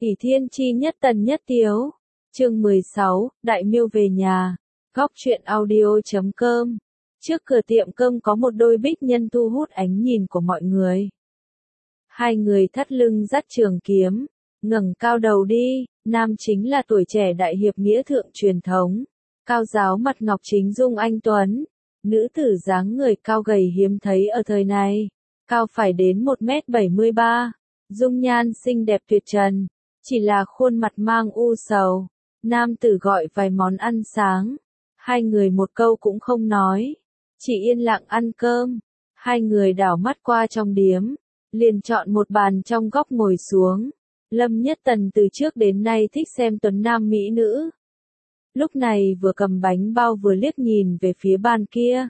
Ỷ Thiên Chi nhất tần nhất tiếu. Chương 16, Đại Miêu về nhà. Góc truyện audio.com. Trước cửa tiệm cơm có một đôi bích nhân thu hút ánh nhìn của mọi người. Hai người thắt lưng dắt trường kiếm, ngẩng cao đầu đi, nam chính là tuổi trẻ đại hiệp nghĩa thượng truyền thống, cao giáo mặt ngọc chính dung anh tuấn, nữ tử dáng người cao gầy hiếm thấy ở thời này, cao phải đến 1m73, dung nhan xinh đẹp tuyệt trần, chỉ là khuôn mặt mang u sầu. Nam tử gọi vài món ăn sáng, hai người một câu cũng không nói, chỉ yên lặng ăn cơm. Hai người đảo mắt qua trong điếm, liền chọn một bàn trong góc ngồi xuống. Lâm Nhất Tần từ trước đến nay thích xem tuấn nam mỹ nữ. Lúc này vừa cầm bánh bao vừa liếc nhìn về phía bàn kia.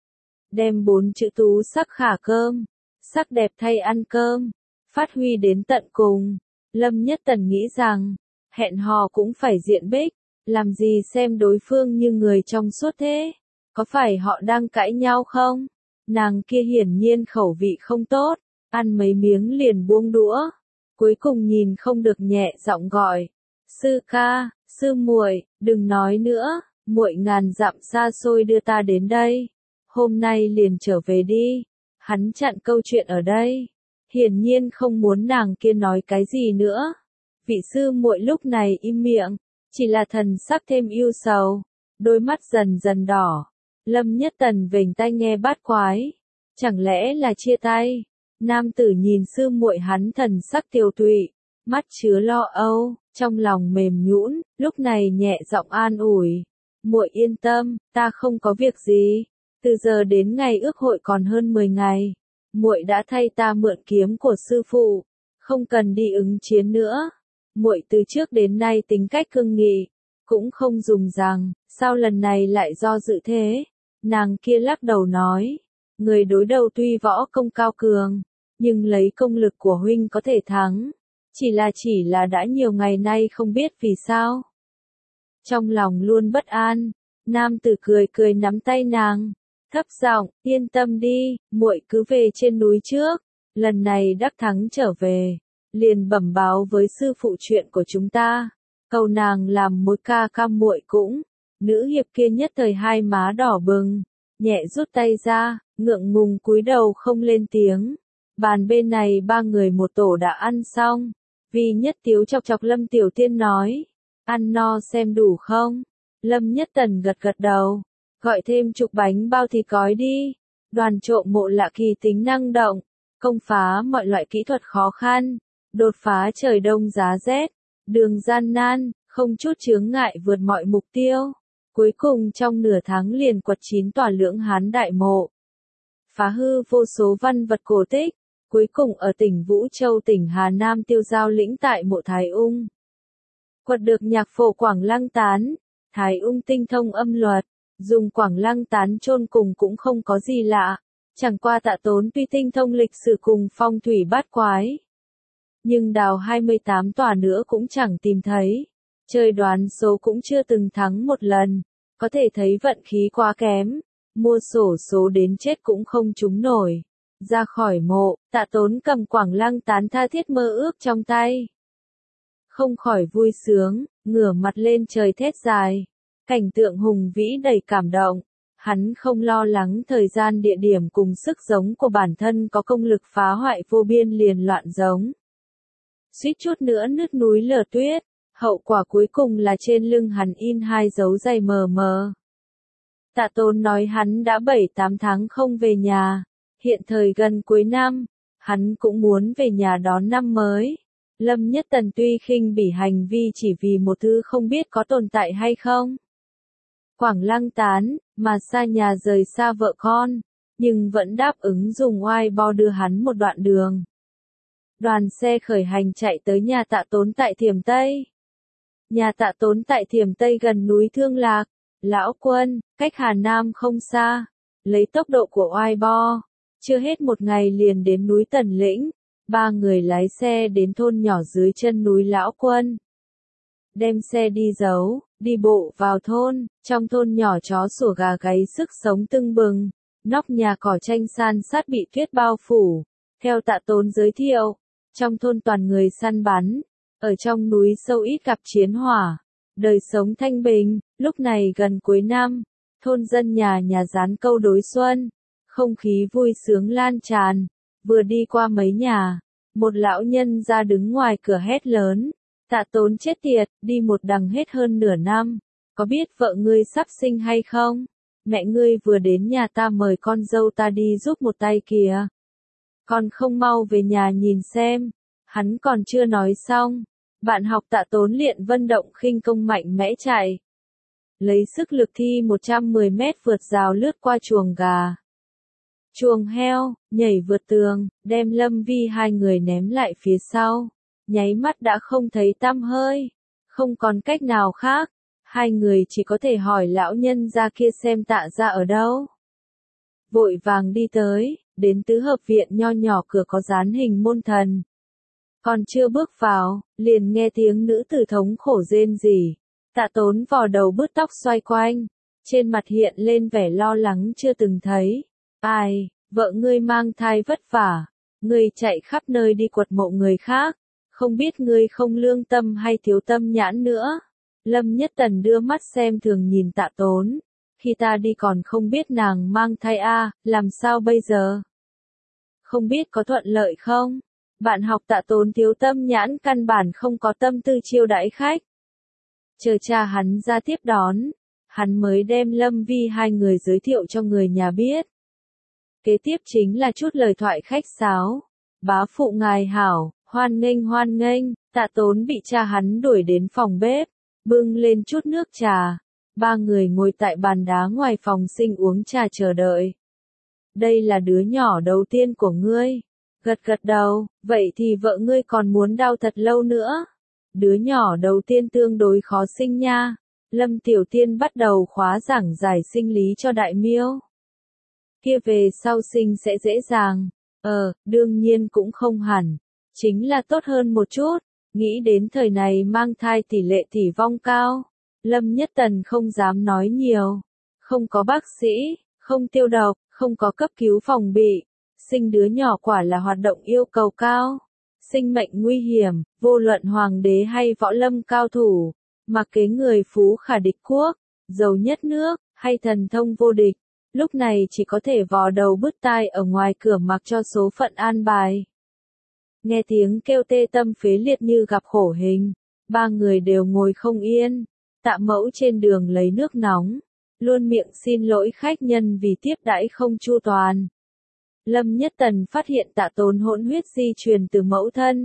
Đem 4 chữ tú sắc khả cơm, sắc đẹp thay ăn cơm, phát huy đến tận cùng. Lâm Nhất Tần nghĩ rằng, hẹn hò cũng phải diện bích, làm gì xem đối phương như người trong suốt thế, có phải họ đang cãi nhau không? Nàng kia hiển nhiên khẩu vị không tốt, ăn mấy miếng liền buông đũa, cuối cùng nhìn không được nhẹ giọng gọi, sư ca, sư muội, đừng nói nữa, muội ngàn dặm xa xôi đưa ta đến đây, hôm nay liền trở về đi. Hắn chặn câu chuyện ở đây, hiển nhiên không muốn nàng kia nói cái gì nữa. Vị sư muội lúc này im miệng, chỉ là thần sắc thêm yêu sầu, đôi mắt dần dần đỏ. Lâm Nhất Tần vểnh tai nghe bát quái, chẳng lẽ là chia tay? Nam tử nhìn sư muội hắn thần sắc tiều tụy, mắt chứa lo âu, trong lòng mềm nhũn, lúc này nhẹ giọng an ủi, muội yên tâm, ta không có việc gì. Từ giờ đến ngày ước hội còn hơn 10 ngày, muội đã thay ta mượn kiếm của sư phụ, không cần đi ứng chiến nữa. Muội từ trước đến nay tính cách cương nghị, cũng không dùng rằng, sao lần này lại do dự thế? Nàng kia lắc đầu nói, người đối đầu tuy võ công cao cường, nhưng lấy công lực của huynh có thể thắng, chỉ là đã nhiều ngày nay không biết vì sao. Trong lòng luôn bất an, nam tử cười cười nắm tay nàng, thấp giọng, yên tâm đi, muội cứ về trên núi trước, lần này đắc thắng trở về, liền bẩm báo với sư phụ chuyện của chúng ta, cầu nàng làm mối ca ca muội cũng. Nữ hiệp kia nhất thời hai má đỏ bừng, nhẹ rút tay ra, ngượng ngùng cúi đầu không lên tiếng. Bàn bên này ba người một tổ đã ăn xong, vì Nhất Tiếu chọc chọc Lâm Tiểu Tiên nói, ăn no xem đủ không? Lâm Nhất Tần gật gật đầu, gọi thêm chục bánh bao thịt gói đi. Đoàn trộm mộ lạ kỳ tính năng động, công phá mọi loại kỹ thuật khó khăn, đột phá trời đông giá rét, đường gian nan, không chút chướng ngại vượt mọi mục tiêu. Cuối cùng trong nửa tháng liền quật 9 tòa lưỡng hán đại mộ, phá hư vô số văn vật cổ tích, cuối cùng ở tỉnh Vũ Châu tỉnh Hà Nam tiêu giao lĩnh tại mộ Thái Ung. Quật được nhạc phổ Quảng Lăng Tán, Thái Ung tinh thông âm luật, dùng Quảng Lăng Tán chôn cùng cũng không có gì lạ, chẳng qua Tạ Tốn tuy tinh thông lịch sử cùng phong thủy bát quái, nhưng đào 28 tòa nữa cũng chẳng tìm thấy. Chơi đoán số cũng chưa từng thắng một lần, có thể thấy vận khí quá kém, mua xổ số đến chết cũng không trúng nổi. Ra khỏi mộ, Tạ Tốn cầm Quảng Lăng Tán tha thiết mơ ước trong tay. Không khỏi vui sướng, ngửa mặt lên trời thét dài. Cảnh tượng hùng vĩ đầy cảm động. Hắn không lo lắng thời gian địa điểm cùng sức giống của bản thân có công lực phá hoại vô biên liền loạn giống. Suýt chút nữa nứt núi lở tuyết. Hậu quả cuối cùng là trên lưng hắn in 2 dấu giày mờ mờ. Tạ Tốn nói hắn đã 7-8 tháng không về nhà, hiện thời gần cuối năm, hắn cũng muốn về nhà đón năm mới. Lâm Nhất Tần tuy khinh bỉ hành vi chỉ vì một thứ không biết có tồn tại hay không. Quảng Lăng Tán, mà xa nhà rời xa vợ con, nhưng vẫn đáp ứng dùng oai bo đưa hắn một đoạn đường. Đoàn xe khởi hành chạy tới nhà Tạ Tốn tại Thiểm Tây. Nhà Tạ Tốn tại Thiểm Tây gần núi Thương Lạc, Lão Quân, cách Hà Nam không xa, lấy tốc độ của oai bo, chưa hết một ngày liền đến núi Tần Lĩnh, ba người lái xe đến thôn nhỏ dưới chân núi Lão Quân. Đem xe đi giấu, đi bộ vào thôn, trong thôn nhỏ chó sủa gà gáy sức sống tưng bừng, nóc nhà cỏ tranh san sát bị tuyết bao phủ. Theo Tạ Tốn giới thiệu, trong thôn toàn người săn bắn. Ở trong núi sâu ít gặp chiến hỏa, đời sống thanh bình, lúc này gần cuối năm, thôn dân nhà nhà dán câu đối xuân, không khí vui sướng lan tràn, vừa đi qua mấy nhà, một lão nhân ra đứng ngoài cửa hét lớn, Tạ Tốn chết tiệt, đi một đằng hết hơn nửa năm, có biết vợ ngươi sắp sinh hay không? Mẹ ngươi vừa đến nhà ta mời con dâu ta đi giúp một tay kìa. Con không mau về nhà nhìn xem. Hắn còn chưa nói xong. Bạn học Tạ Tốn liền vận động khinh công mạnh mẽ chạy. Lấy sức lực thi 110 mét vượt rào lướt qua chuồng gà, chuồng heo, nhảy vượt tường, đem Lâm Vi hai người ném lại phía sau. Nháy mắt đã không thấy tăm hơi. Không còn cách nào khác. Hai người chỉ có thể hỏi lão nhân ra kia xem Tạ gia ở đâu. Vội vàng đi tới, đến tứ hợp viện nho nhỏ cửa có dán hình môn thần. Còn chưa bước vào, liền nghe tiếng nữ tử thống khổ rên rỉ. Tạ Tốn vò đầu bứt tóc xoay quanh, trên mặt hiện lên vẻ lo lắng chưa từng thấy. Ai, vợ ngươi mang thai vất vả, ngươi chạy khắp nơi đi quật mộ người khác, không biết ngươi không lương tâm hay thiếu tâm nhãn nữa. Lâm Nhất Tần đưa mắt xem thường nhìn Tạ Tốn. Khi ta đi còn không biết nàng mang thai làm sao bây giờ? Không biết có thuận lợi không? Bạn học Tạ Tốn thiếu tâm nhãn căn bản không có tâm tư chiêu đãi khách. Chờ cha hắn ra tiếp đón, hắn mới đem Lâm Vi hai người giới thiệu cho người nhà biết. Kế tiếp chính là chút lời thoại khách sáo. Bá phụ ngài hảo, hoan nghênh, Tạ Tốn bị cha hắn đuổi đến phòng bếp. Bưng lên chút nước trà. Ba người ngồi tại bàn đá ngoài phòng sinh uống trà chờ đợi. Đây là đứa nhỏ đầu tiên của ngươi. Gật đầu, vậy thì vợ ngươi còn muốn đau thật lâu nữa. Đứa nhỏ đầu tiên tương đối khó sinh nha. Lâm Tiểu Tiên bắt đầu khóa giảng giải sinh lý cho Đại Miêu. Kia về sau sinh sẽ dễ dàng. Đương nhiên cũng không hẳn. Chính là tốt hơn một chút. Nghĩ đến thời này mang thai tỷ lệ tử vong cao. Lâm Nhất Tần không dám nói nhiều. Không có bác sĩ, không tiêu độc, không có cấp cứu phòng bị. Sinh đứa nhỏ quả là hoạt động yêu cầu cao. Sinh mệnh nguy hiểm, vô luận hoàng đế hay võ lâm cao thủ. Mặc kế người phú khả địch quốc, giàu nhất nước, hay thần thông vô địch. Lúc này chỉ có thể vò đầu bứt tai ở ngoài cửa mặc cho số phận an bài. Nghe tiếng kêu tê tâm phế liệt như gặp khổ hình. Ba người đều ngồi không yên. Tạ Mẫu trên đường lấy nước nóng. Luôn miệng xin lỗi khách nhân vì tiếp đãi không chu toàn. Lâm Nhất Tần phát hiện Tạ Tốn hỗn huyết di truyền từ mẫu thân.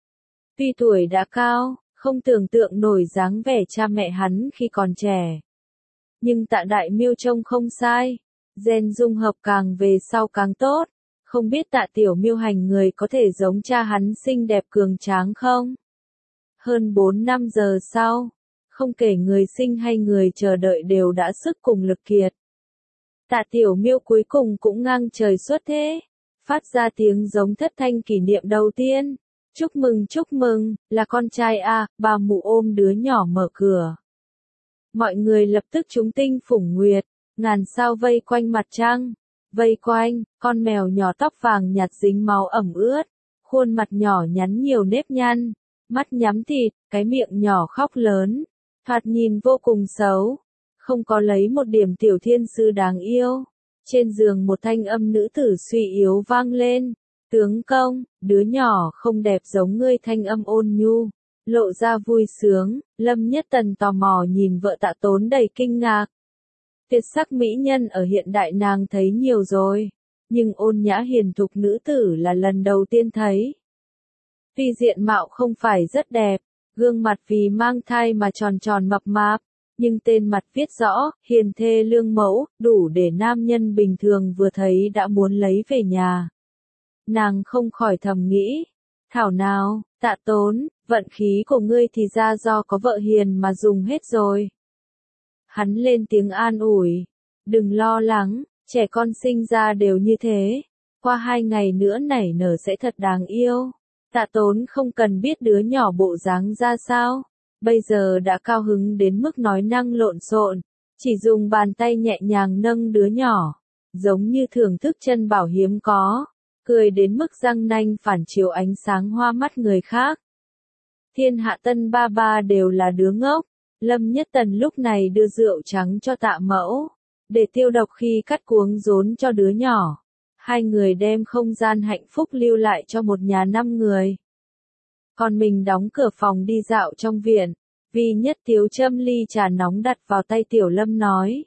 Tuy tuổi đã cao, không tưởng tượng nổi dáng vẻ cha mẹ hắn khi còn trẻ. Nhưng Tạ Đại Miêu trông không sai. Gen dung hợp càng về sau càng tốt. Không biết Tạ Tiểu Miêu hành người có thể giống cha hắn xinh đẹp cường tráng không? Hơn 4 giờ sau, không kể người sinh hay người chờ đợi đều đã sức cùng lực kiệt. Tạ Tiểu Miêu cuối cùng cũng ngang trời xuất thế, phát ra tiếng giống thất thanh kỷ niệm đầu tiên. Chúc mừng, là con trai bà mụ ôm đứa nhỏ mở cửa. Mọi người lập tức trúng tinh phủng nguyệt, ngàn sao vây quanh mặt trăng. Vây quanh, con mèo nhỏ tóc vàng nhạt dính máu ẩm ướt, khuôn mặt nhỏ nhắn nhiều nếp nhăn, mắt nhắm thịt, cái miệng nhỏ khóc lớn, thoạt nhìn vô cùng xấu, không có lấy một điểm tiểu thiên sư đáng yêu. Trên giường một thanh âm nữ tử suy yếu vang lên, tướng công, đứa nhỏ không đẹp giống ngươi. Thanh âm ôn nhu, lộ ra vui sướng. Lâm Nhất Tần tò mò nhìn vợ Tạ Tốn đầy kinh ngạc. Tuyệt sắc mỹ nhân ở hiện đại nàng thấy nhiều rồi, nhưng ôn nhã hiền thục nữ tử là lần đầu tiên thấy. Tuy diện mạo không phải rất đẹp, gương mặt vì mang thai mà tròn tròn mập mạp, nhưng tên mặt viết rõ, hiền thê lương mẫu, đủ để nam nhân bình thường vừa thấy đã muốn lấy về nhà. Nàng không khỏi thầm nghĩ, thảo nào, Tạ Tốn, vận khí của ngươi thì ra do có vợ hiền mà dùng hết rồi. Hắn lên tiếng an ủi, đừng lo lắng, trẻ con sinh ra đều như thế, qua 2 ngày nữa nảy nở sẽ thật đáng yêu. Tạ Tốn không cần biết đứa nhỏ bộ dáng ra sao, bây giờ đã cao hứng đến mức nói năng lộn xộn, chỉ dùng bàn tay nhẹ nhàng nâng đứa nhỏ, giống như thưởng thức chân bảo hiếm có, cười đến mức răng nanh phản chiếu ánh sáng hoa mắt người khác. Thiên Hạ Tân ba ba đều là đứa ngốc. Lâm Nhất Tần lúc này đưa rượu trắng cho Tạ Mẫu, để tiêu độc khi cắt cuống rốn cho đứa nhỏ. Hai người đem không gian hạnh phúc lưu lại cho một nhà 5 người. Còn mình đóng cửa phòng đi dạo trong viện. Vi Nhất Tiếu châm ly trà nóng đặt vào tay Tiểu Lâm nói.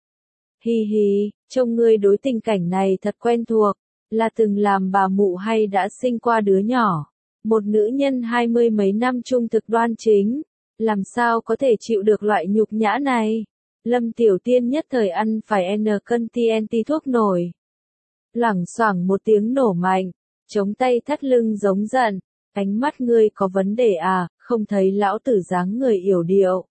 Hi hi, trông ngươi đối tình cảnh này thật quen thuộc, là từng làm bà mụ hay đã sinh qua đứa nhỏ. Một nữ nhân 20 mấy năm trung thực đoan chính, làm sao có thể chịu được loại nhục nhã này. Lâm Tiểu Tiên nhất thời ăn phải N cân TNT thuốc nổi. Loảng xoảng một tiếng nổ mạnh, chống tay thắt lưng giống giận, ánh mắt ngươi có vấn đề à, không thấy lão tử dáng người yểu điệu.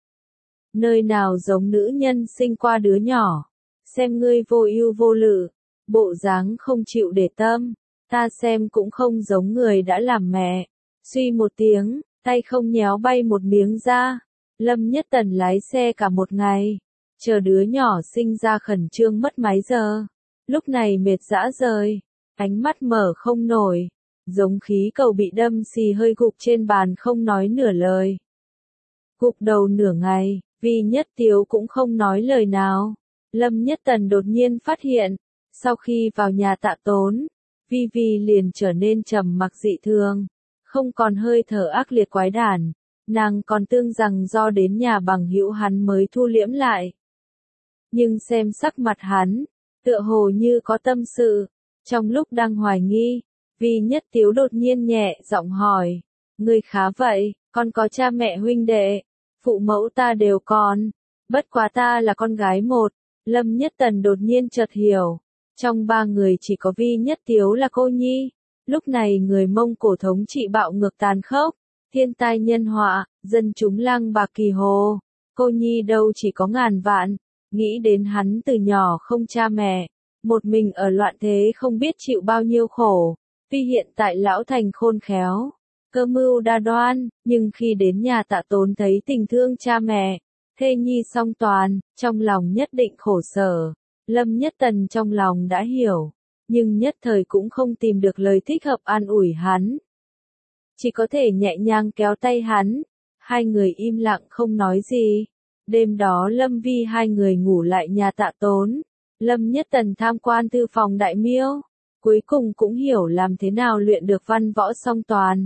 Nơi nào giống nữ nhân sinh qua đứa nhỏ, xem ngươi vô ưu vô lự, bộ dáng không chịu để tâm, ta xem cũng không giống người đã làm mẹ. Suy một tiếng, tay không nhéo bay một miếng da. Lâm Nhất Tần lái xe cả một ngày, chờ đứa nhỏ sinh ra khẩn trương mất mấy giờ. Lúc này mệt rã rời, ánh mắt mở không nổi, giống khí cầu bị đâm xì hơi gục trên bàn không nói nửa lời. Gục đầu nửa ngày, Vi Nhất Tiếu cũng không nói lời nào. Lâm Nhất Tần đột nhiên phát hiện, sau khi vào nhà Tạ Tốn, Vi Vi liền trở nên trầm mặc dị thường, không còn hơi thở ác liệt quái đản, nàng còn tưởng rằng do đến nhà bằng hữu hắn mới thu liễm lại. Nhưng xem sắc mặt hắn, tựa hồ như có tâm sự. Trong lúc đang hoài nghi, Vi Nhất Tiếu đột nhiên nhẹ giọng hỏi, ngươi khá vậy, con có cha mẹ huynh đệ, phụ mẫu ta đều còn, bất quá ta là con gái một. Lâm Nhất Tần đột nhiên chợt hiểu, trong 3 người chỉ có Vi Nhất Tiếu là cô nhi. Lúc này người Mông Cổ thống trị bạo ngược tàn khốc, thiên tai nhân họa, dân chúng lang bạc kỳ hồ, cô nhi đâu chỉ có ngàn vạn. Nghĩ đến hắn từ nhỏ không cha mẹ, một mình ở loạn thế không biết chịu bao nhiêu khổ, tuy hiện tại lão thành khôn khéo, cơ mưu đa đoan, nhưng khi đến nhà Tạ Tốn thấy tình thương cha mẹ, thê nhi song toàn, trong lòng nhất định khổ sở. Lâm Nhất Tần trong lòng đã hiểu, nhưng nhất thời cũng không tìm được lời thích hợp an ủi hắn. Chỉ có thể nhẹ nhàng kéo tay hắn, hai người im lặng không nói gì. Đêm đó Lâm Vi hai người ngủ lại nhà Tạ Tốn. Lâm Nhất Tần tham quan thư phòng đại miêu, cuối cùng cũng hiểu làm thế nào luyện được văn võ song toàn.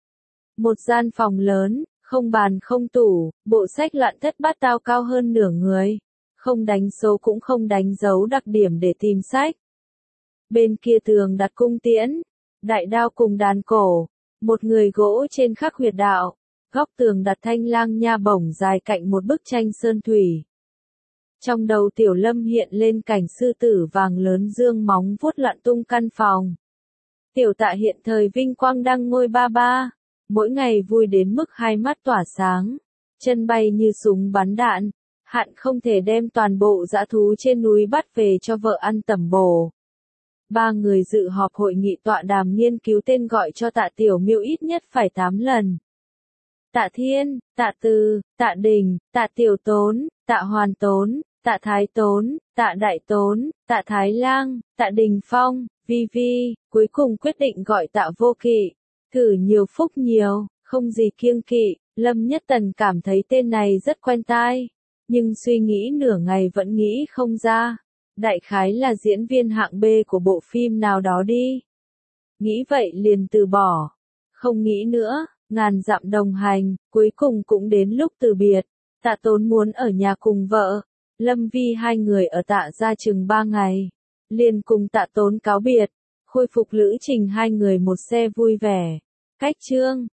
Một gian phòng lớn, không bàn không tủ, bộ sách loạn thất bát tao cao hơn nửa người, không đánh số cũng không đánh dấu đặc điểm để tìm sách. Bên kia tường đặt cung tiễn, đại đao cùng đàn cổ, một người gỗ trên khắc huyệt đạo, góc tường đặt thanh lang nha bổng dài cạnh một bức tranh sơn thủy. Trong đầu Tiểu Lâm hiện lên cảnh sư tử vàng lớn dương móng vuốt loạn tung căn phòng. Tiểu Tạ hiện thời vinh quang đăng ngôi ba ba, mỗi ngày vui đến mức hai mắt tỏa sáng, chân bay như súng bắn đạn, hạn không thể đem toàn bộ dã thú trên núi bắt về cho vợ ăn tẩm bổ. 3 người dự họp hội nghị tọa đàm nghiên cứu tên gọi cho Tạ Tiểu Miêu ít nhất phải 8 lần. Tạ Thiên, Tạ Từ, Tạ Đình, Tạ Tiểu Tốn, Tạ Hoàn Tốn, Tạ Thái Tốn, Tạ Đại Tốn, Tạ Thái Lang, Tạ Đình Phong, Vi Vi, cuối cùng quyết định gọi Tạ Vô Kỵ. Cử nhiều phúc nhiều, không gì kiêng kỵ. Lâm Nhất Tần cảm thấy tên này rất quen tai, nhưng suy nghĩ nửa ngày vẫn nghĩ không ra. Đại khái là diễn viên hạng B của bộ phim nào đó đi. Nghĩ vậy liền từ bỏ. Không nghĩ nữa, ngàn dặm đồng hành, cuối cùng cũng đến lúc từ biệt. Tạ Tốn muốn ở nhà cùng vợ. Lâm Vi hai người ở Tạ gia chừng 3 ngày. Liền cùng Tạ Tốn cáo biệt. Khôi phục lữ trình hai người một xe vui vẻ. Cách chương